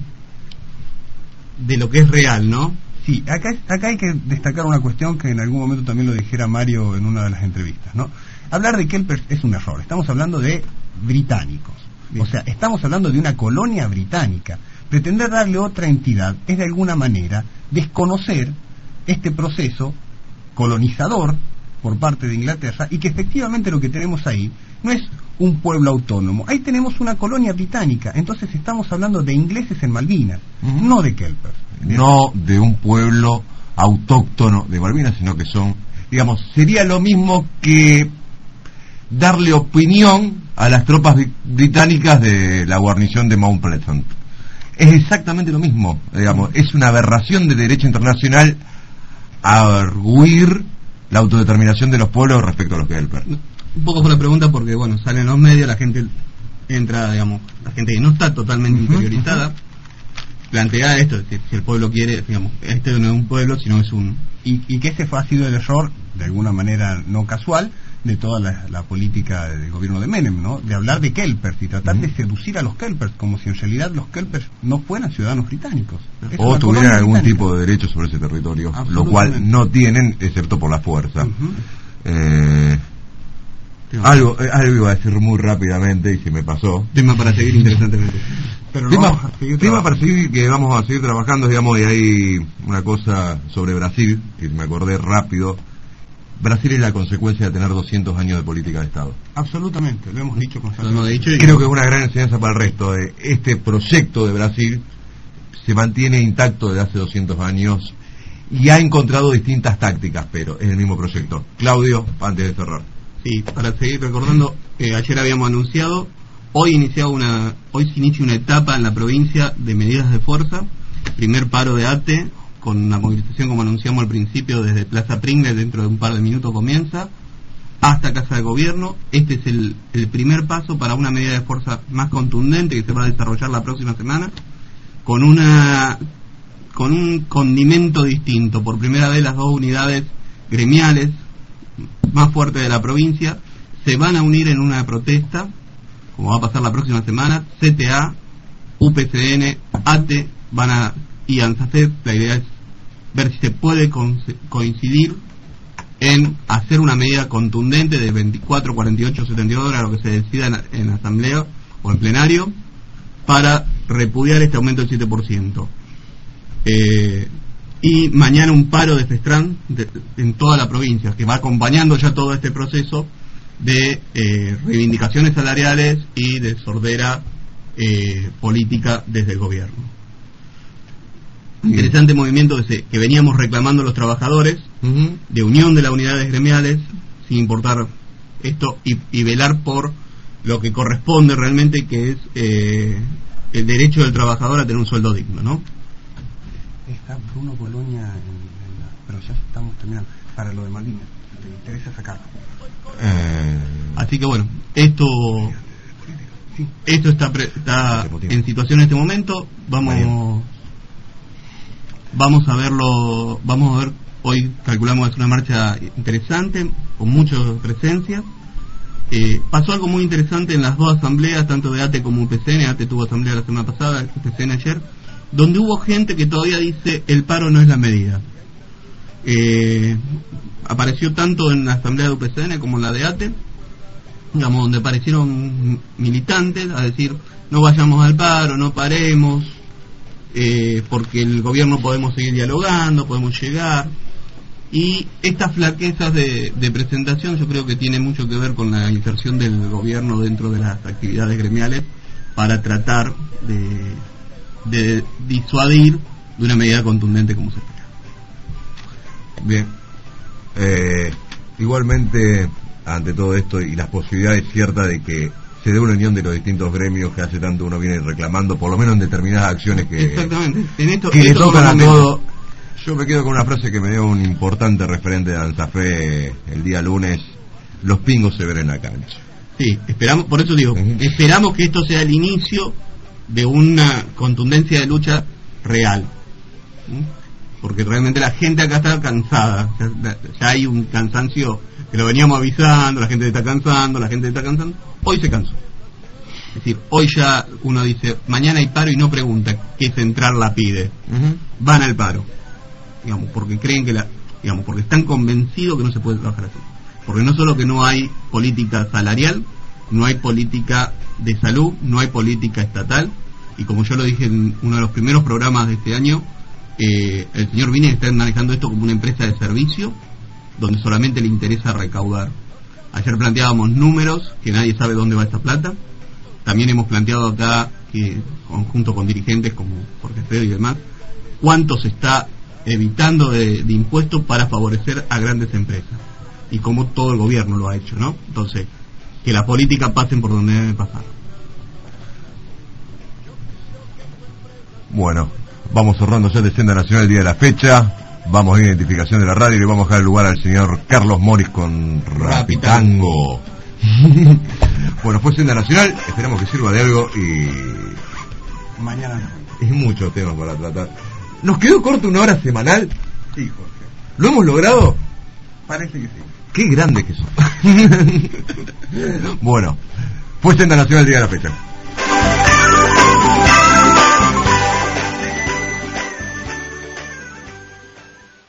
de lo que es real, ¿no? Sí, acá, acá hay que destacar una cuestión que en algún momento también lo dijera Mario en una de las entrevistas, ¿no? Hablar de Kelpers es un error. Estamos hablando de británicos. Bien. O sea, estamos hablando de una colonia británica. Pretender darle otra entidad es de alguna manera desconocer este proceso colonizador por parte de Inglaterra, y que efectivamente lo que tenemos ahí no es un pueblo autónomo. Ahí tenemos una colonia británica, entonces estamos hablando de ingleses en Malvinas, uh-huh. no de kelpers. No de un pueblo autóctono de Malvinas, sino que son, digamos, sería lo mismo que darle opinión a las tropas británicas de la guarnición de Mount Pleasant. Es exactamente lo mismo, digamos, es una aberración de derecho internacional arguir la autodeterminación de los pueblos respecto a los kelpers. Un poco por la pregunta, porque bueno, salen los medios, la gente entra, digamos, la gente que no está totalmente uh-huh, interiorizada, uh-huh. plantea esto, si, si el pueblo quiere, digamos, este no es un pueblo, sino es un... Y, y que ese fue, ha sido el error, de alguna manera no casual, de toda la, la política del gobierno de Menem, ¿no? De hablar de kelpers y tratar uh-huh. de seducir a los kelpers, como si en realidad los kelpers no fueran ciudadanos británicos. Es o tuvieran algún británica. tipo de derecho sobre ese territorio, lo cual no tienen, excepto por la fuerza. Uh-huh. eh... Algo, eh, algo iba a decir muy rápidamente y se me pasó. Tema para seguir interesantemente. Pero tema, vamos a seguir tema para seguir que vamos a seguir trabajando, digamos, y hay una cosa sobre Brasil que me acordé rápido. Brasil es la consecuencia de tener doscientos años de política de Estado. Absolutamente, lo hemos dicho constantemente. Lo hemos dicho y... Creo que es una gran enseñanza para el resto. De este proyecto de Brasil se mantiene intacto desde hace doscientos años y ha encontrado distintas tácticas, pero es el mismo proyecto. Claudio, antes de cerrar. Sí, para seguir recordando, eh, ayer habíamos anunciado, hoy inicia una, hoy se inicia una etapa en la provincia de medidas de fuerza, primer paro de A T E, con una movilización como anunciamos al principio desde Plaza Pringles, dentro de un par de minutos comienza, hasta Casa de Gobierno. Este es el, el primer paso para una medida de fuerza más contundente que se va a desarrollar la próxima semana, con una con un condimento distinto. Por primera vez las dos unidades gremiales más fuerte de la provincia se van a unir en una protesta, como va a pasar la próxima semana. C T A, U P C N, A T E van a, y ANSAFED. La idea es ver si se puede coincidir en hacer una medida contundente de veinticuatro, cuarenta y ocho, setenta y dos horas, lo que se decida en, en asamblea o en plenario, para repudiar este aumento del siete por ciento. Eh, y mañana un paro de FESTRAN de, en toda la provincia, que va acompañando ya todo este proceso de eh, reivindicaciones salariales y de sordera eh, política desde el gobierno. Interesante movimiento que, se, que veníamos reclamando los trabajadores, uh-huh. de unión de las unidades gremiales, sin importar esto, y, y velar por lo que corresponde realmente, que es eh, el derecho del trabajador a tener un sueldo digno, ¿no? Está Bruno Boloña, en, en la, pero ya estamos terminando. Para lo de Malvinas, ¿te interesa sacarlo? Eh... Así que bueno, esto sí. esto está, pre, está en situación en este momento. Vamos vamos a verlo, vamos a ver. Hoy calculamos que es una marcha interesante, con mucha presencia. Eh, pasó algo muy interesante en las dos asambleas, tanto de A T E como U P C N. A T E tuvo asamblea la semana pasada, U P C N ayer, donde hubo gente que todavía dice el paro no es la medida. Eh, apareció tanto en la asamblea de U P C N como en la de A T E, digamos, donde aparecieron militantes a decir no vayamos al paro, no paremos, eh, porque el gobierno podemos seguir dialogando, podemos llegar. Y estas flaquezas de, de presentación yo creo que tiene mucho que ver con la inserción del gobierno dentro de las actividades gremiales para tratar de de disuadir de una medida contundente como se espera. Bien, eh, igualmente ante todo esto y las posibilidades ciertas de que se dé una unión de los distintos gremios que hace tanto uno viene reclamando, por lo menos en determinadas acciones que, exactamente. En esto, que esto le tocan a todo. Yo me quedo con una frase que me dio un importante referente de ANSAFE el día lunes: los pingos se ven en la cancha. Sí, esperamos, por eso digo, uh-huh. esperamos que esto sea el inicio de una contundencia de lucha real, ¿sí? Porque realmente la gente acá está cansada, ya, ya hay un cansancio que lo veníamos avisando, la gente está cansando, la gente está cansando, hoy se cansó. Es decir, hoy ya uno dice, mañana hay paro y no pregunta qué central la pide, uh-huh. van al paro, digamos, porque creen que la, digamos, porque están convencidos que no se puede trabajar así, porque no solo que no hay política salarial, no hay política de salud, no hay política estatal, y como yo lo dije en uno de los primeros programas de este año, eh, el señor Vine está manejando esto como una empresa de servicio donde solamente le interesa recaudar. Ayer planteábamos números, que nadie sabe dónde va esta plata. También hemos planteado acá, que junto con dirigentes como Jorge Alfredo y demás, cuánto se está evitando de, de impuestos para favorecer a grandes empresas. Y cómo todo el gobierno lo ha hecho, ¿no? Entonces, que la política pasen por donde debe pasar. Bueno, vamos cerrando ya de Senda Nacional el día de la fecha. Vamos a identificación de la radio y le vamos a dejar el lugar al señor Carlos Moris con Rapitango. Bueno, fue Senda Nacional, esperamos que sirva de algo y... Mañana no. Es mucho tema para tratar. ¿Nos quedó corto una hora semanal? Sí, Jorge. ¿Lo hemos logrado? Parece que sí. Qué grande que sos. Bueno, fue Senda Nacional el día de la fecha.